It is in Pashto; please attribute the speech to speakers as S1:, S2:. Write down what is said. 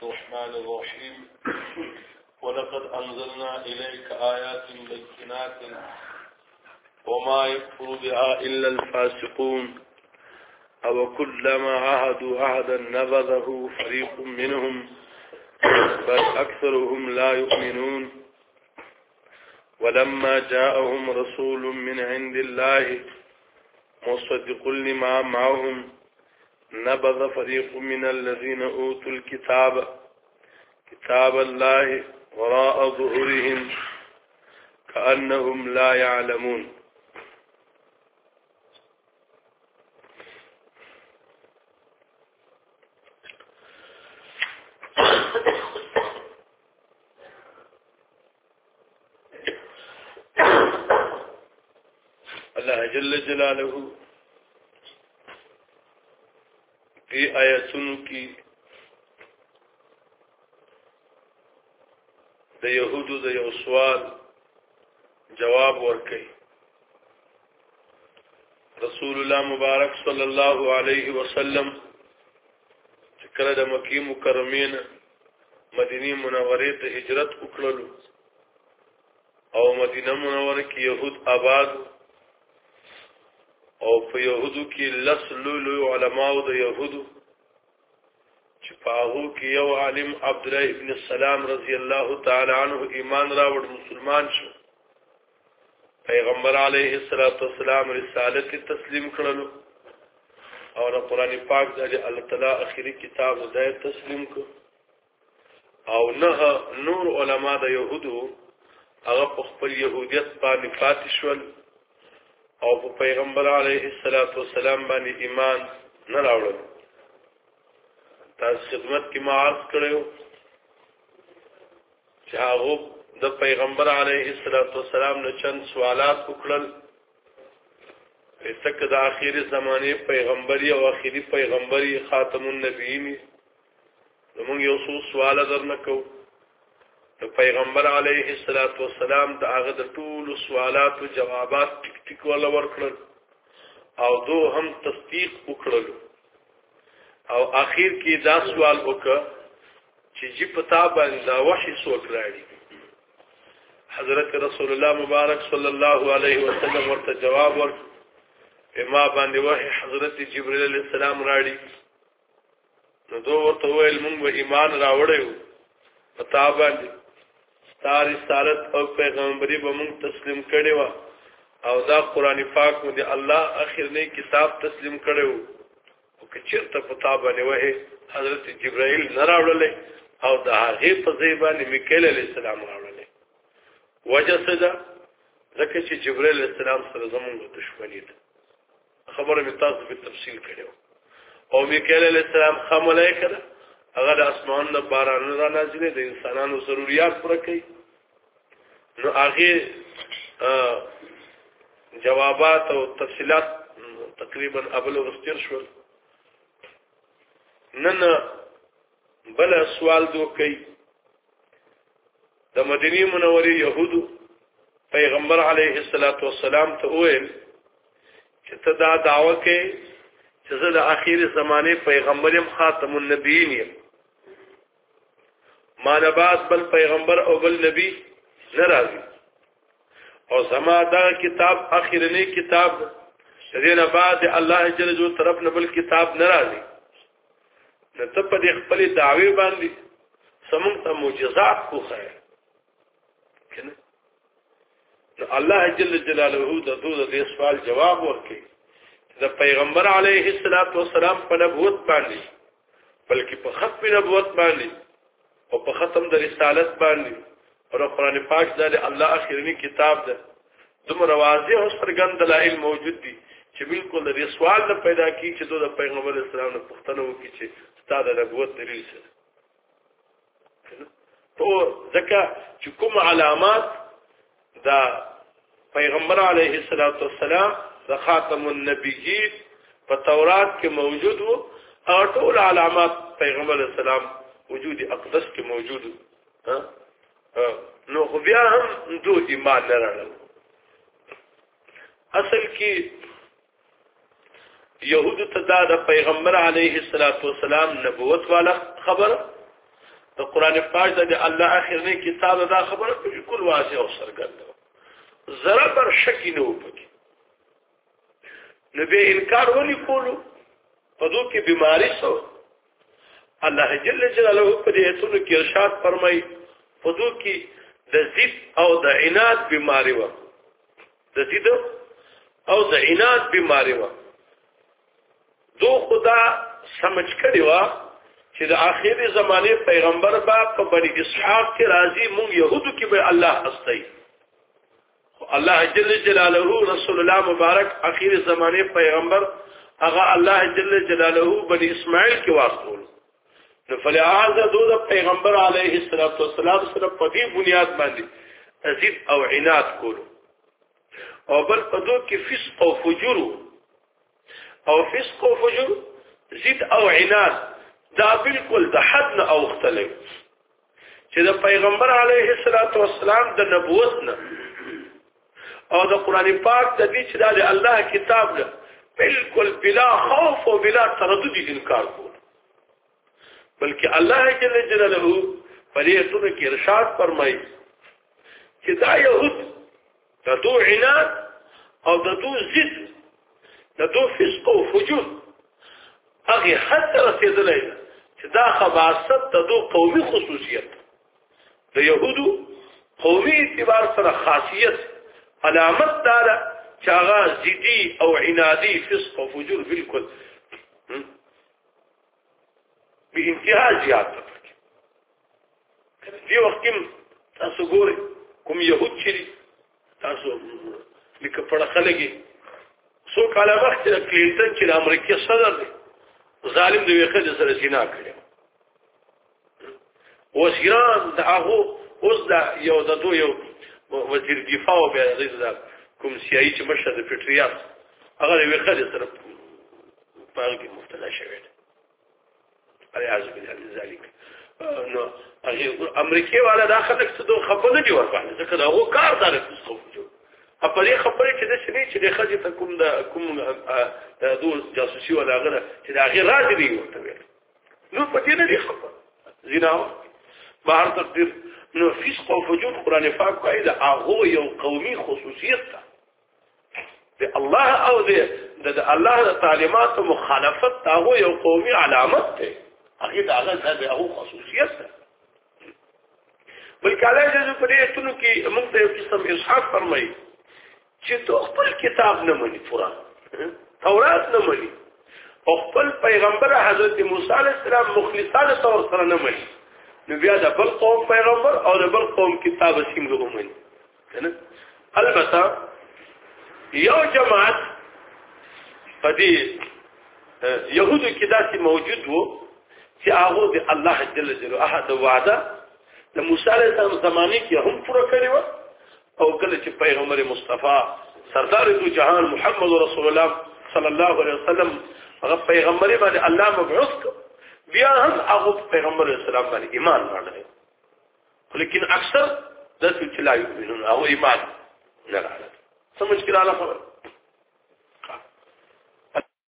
S1: الرحمن الرحيم ولقد أنزلنا إليك آيات بينات وما يكفر بها إلا الفاسقون أو كلما عاهدوا عهدا نبذه فريق منهم بل أكثرهم لا يؤمنون ولما جاءهم رسول من عند الله مصدق لما معهم نبذ فريق من الذين أوتوا الكتاب كتاب الله وراء ظهورهم كأنهم لا يعلمون الله جل جلاله في آیاتونو کې د يهودو د یو سوال جواب ورکړي. رسول الله مبارک صلی الله علیه وسلم چې کله د مکی مکرمه مدینه منوره ته هجرت وکړلو او مدینه منوره کې يهود آباد او په يهودو کې لسلو علماء د يهودو چې په هغه کې یو عالم عبد الله ابن السلام رضی الله تعالی عنہ ایمان راوړ مسلمان شو. پیغمبر علیه الصلاۃ والسلام رسالت تسلیم کړلو او د قران پاک د الله تعالی اخیری کتاب د تسلیم کړ او نه نور علما د يهودو هغه په خپل يهودیت باندې پاتې شول او په پیغمبر علیه الصلاۃ والسلام باندې ایمان نه راوړل. تاسو خدمت کې معرض کړو چې هغه د پیغمبر علیه الصلاۃ والسلام نه چند سوالات وکړل. تک د اخیری زمانه پیغمبري او اخیری پیغمبري خاتم النبیین موږ یو څو سوال درنکو. د پیغمبر علیه الصلاۃ والسلام د هغه د ټول سوالاتو جوابات ټیک ټیک ولا ورکړل او دو هم تصدیق وکړل او اخر کې دا سوال وکړ چې جی پتا باندې دا وحی څوک راړي. حضرت رسول الله مبارک صلی الله علیه وسلم ورته جواب ورکړ ما باندې وحی حضرت جبرئیل علیہ السلام راړي. نو دو ورته ویل موږ ایمان راوړیو پتا باندې ستاره رسالت او پیغمبري به موږ تسلیم کړي و او دا قران پاک مو دی الله اخرنی کتاب تسلیم کړو او کچرته پتا باندې وه حضرت جبرائیل نه راوړل او دا هغه په ځای باندې میکائیل علیہ السلام راوړل. وجه څه ده؟ ځکه چې جبرائیل علیہ السلام سره زموږ دښمنی ده. خبره می تاسو په تفصیل کړو او میکائیل علیہ السلام خملای کړه هغه د اسمان د باران را نازلې د انسانانو ضرورت پوره کوي. نو هغه جوابات او تفصيلات تقریبا ابل ورستر شول. نن بل سوال دوکي د مدینه منورې يهودو پیغمبر علیه الصلاۃ والسلام ته وویل چې ته دا دعوه کوي چې زه د اخیر زمانه پیغمبرم خاتم النبیین یم. ما نه بعد بل پیغمبر او بل نبی نه راځي او زما دا کتاب اخرنی کتاب دې نه بعد الله جل جلاله طرف نه بل کتاب نه راځي. نو ته په دې خپل دعوی باندې سمون ته معجزات خو خیر کنه. نو الله جل جلاله د دې سوال جواب ورکړي. د پیغمبر علیه الصلاۃ والسلام په نبوت باندې بلکې په ختم نبوت باندې او په ختم د رسالت باندې او قرآن پاک د الله اخرنی کتاب ده دومره واضح او څرګند دلایل موجود دي چې بالکل د سوال نه پیدا کی چې د پیغمبر اسلام نه پوښتنه وکړي چې ستاسو د نبوت دلیل څه تو ځکه چې کوم علامات دا پیغمبر علیه الصلاۃ والسلام د خاتم النبیین په تورات کې موجود وو او ټول علامات پیغمبر اسلام وجود اقدس کې موجود نو خو بیا هم دو ایمان نه راړل. اصل کې يهود ته دا د پیغمبر علیه الصلاۃ والسلام نبوت والا خبر د قران پاک د الله اخرنی کتاب دا خبره بالکل واضح او څرګنده زره پر شک نه وکړي نو به انکار ولي کولو په دوی کې بیماری سو الله جل جلاله په دې ایتونو کې ارشاد فرمایي په دوی کې د ضد او د عناد بیماری و د ضد او د عناد بیماری و دو خدا سمجھ کړی و چې د آخري زمانه پیغمبر با په بني اسحاق کې راځي مونږ يهودو کې به الله استای الله جل جلاله رسول الله مبارک آخري زمانه پیغمبر هغه الله جل جلاله بني اسماعیل کې واسطول نو فلعاذ دو پیغمبر علیه السلام سره په دې بنیاد باندې تزيد او عناد کولو او بل په دوه کې فسق او فجور او فسق او فجور زید او عناد دا بالکل د حد نه اوختلې چې د پیغمبر علیه السلام د نبوت نه او د قران پاک د دې چې د الله کتاب نه بالکل بلا خوف او بلا تردد انکار کول بلکې الله جل جلاله په دې ټول کې ارشاد فرمایي چې دا يهود د دو عناد او د دو زد د دو فسق او فجور هغه حد رسیدلی چې دا خباثت د دو قومي خصوصیت د يهودو قومي اعتبار سره خاصیت علامت دار چې هغه زدي او عنادي فسق او فجور بالکل به انتها زیات دی وخت تاسو ګورئ کوم يهود چې تاسو لیکه په خلګي سو کاله وخت د کلینټن چې د امریکا صدر دی ظالم دی وخت سره زنا کړی وزیران دغه اوس دا یو د دوه یو وزیر دفاع او به د کوم سیاسي چې مشر د پټریاس هغه وخت سره په کې مبتلا شوی دی اعوذ بالله من ذلك نو هغه امریکای والا داخله څه دوه خبره دی ورباندې ځکه دا هو کار دار څه جو په دې خبره چې د شنی چې د خځې ته کوم د دوه جاسوسي ولا غره چې دا غیر راځي دی ورته نو په دې نه دی خبره زنا بهر تقدیر نو فسق او فجور قران پاک کوي دا هغه یو قومي خصوصیت ده د الله او د الله تعلیمات مخالفت هغه یو قومي علامت ده هغه دا هغه خصوصیت ده بلکې الله جل په دې ټولو کې موږ ته یو قسم اسحاق فرمایي چې تو خپل کتاب نه مني قرآن تورات نه مني او خپل پیغمبر حضرت موسی علیه السلام مخلصانه تور سره نه مني نو بیا د بل قوم پیغمبر او د بل قوم کتاب سیمه ومني کنه البته یو جماعت په دې يهودو کې داسې موجود وو چې هغه د الله جل جلاله احد وعده د موسی علیه السلام زمانه کې هم پوره کړی و او کله چې پیغمبر مصطفی سردار دو جهان محمد رسول الله صلی الله علیه وسلم هغه پیغمبر باندې الله مبعوث بیا هم هغه پیغمبر اسلام باندې ایمان راوړل لیکن اکثر د څه چې لا یؤمنون او ایمان نه راوړل سمجھ کړه خبر